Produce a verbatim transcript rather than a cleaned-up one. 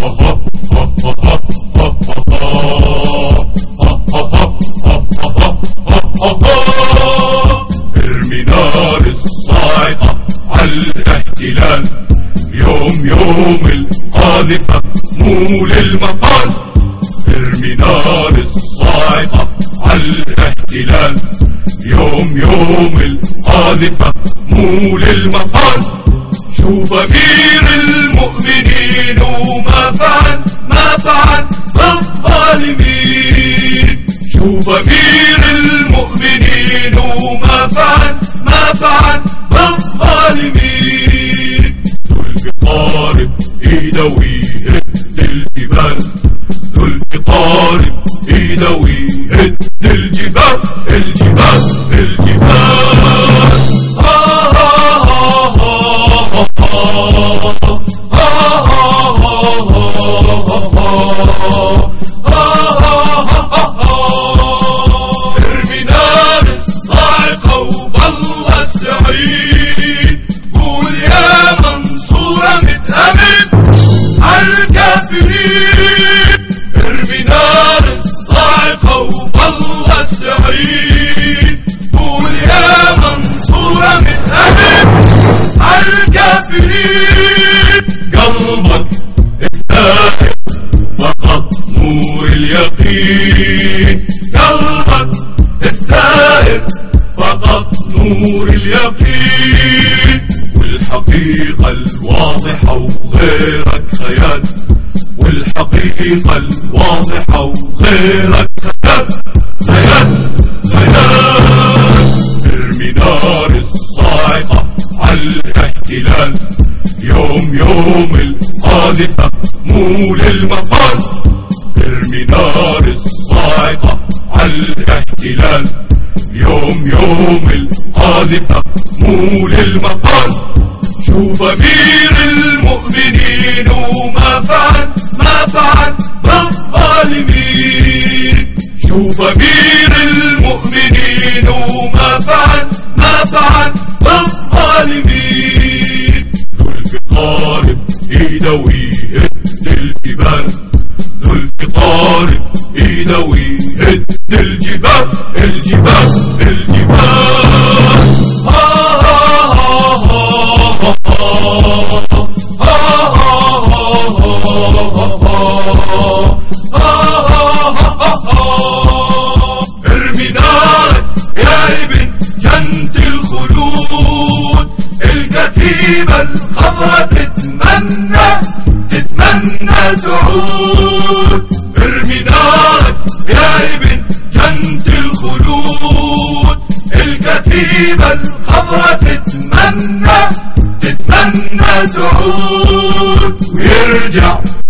ارمي نار الصاعقة عالاحتلال، يوم يوم القاذفة مو للمقال. ارمي نار الصاعقة عالاحتلال، يوم يوم القاذفة مو للمقال. شوف أمير المؤمنين وما فعل ما فعل بالظالمين. شوف أمير المؤمنين وما فعل ما فعل بالظالمين. ذو الفقار بإيده ويهد الجبال، ذو الفقار بإيده ويهد الجبال الجبال الجبال. ارمي نار الصاعقة وبالله استعين، قول يا منصورة متأمن عالكافرين. ارمي نار الصاعقة وبالله استعين، قول يا منصورة متأمن عالكافرين. قلبك الثائر فقط نور اليقين، قلبك الثائر فقط نور اليقين. والحقيقة الواضحة وغيرك خيال، والحقيقة الواضحة وغيرك خيال خيال خيال. ارمي نار الصاعقة عالاحتلال، يوم يوم القاذفة مو للمقال. ارمي نار الصاعقة عالاحتلال، يوم يوم القاذفة مو للمقال. شوف أمير المؤمنين وما فعل ما فعل بالظالمين. شوف أمير المؤمنين وما فعل ما فعل بالظالمين. ذو الفقار بإيده ويهد الجبال، ذو الفقار بإيده ويهد الجبال الجبال الجبال. ارمي نارك يا ابن جنة الخلود، الكتيبة الخضراء تتمنى تتمنى تعود. ارمي نارك يا ابن جنة الخلود، الكتيبة الخضراء تتمنى تتمنى تعود. ويرجع